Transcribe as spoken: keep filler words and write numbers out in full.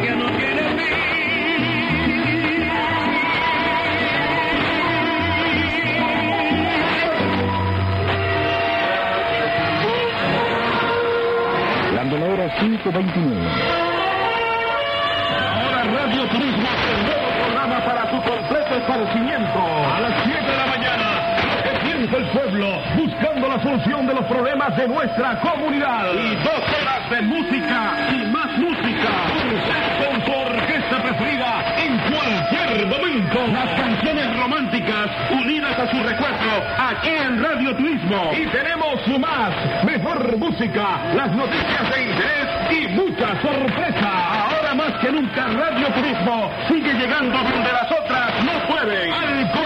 magia no tiene fin. Dando la hora cinco veintinueve. Ahora Radio Turismo, el nuevo programa para su completo esparcimiento. A las siete de la mañana, que piensa el pueblo, buscando la solución de los problemas de nuestra comunidad. Y dos horas de música y más música. Con su orquesta preferida en cualquier momento. Las canciones románticas unidas a su recuerdo aquí en Radio Turismo. Y tenemos más, mejor música, las noticias de interés y mucha sorpresa. Ahora más que nunca Radio Turismo sigue llegando donde las otras no pueden. Al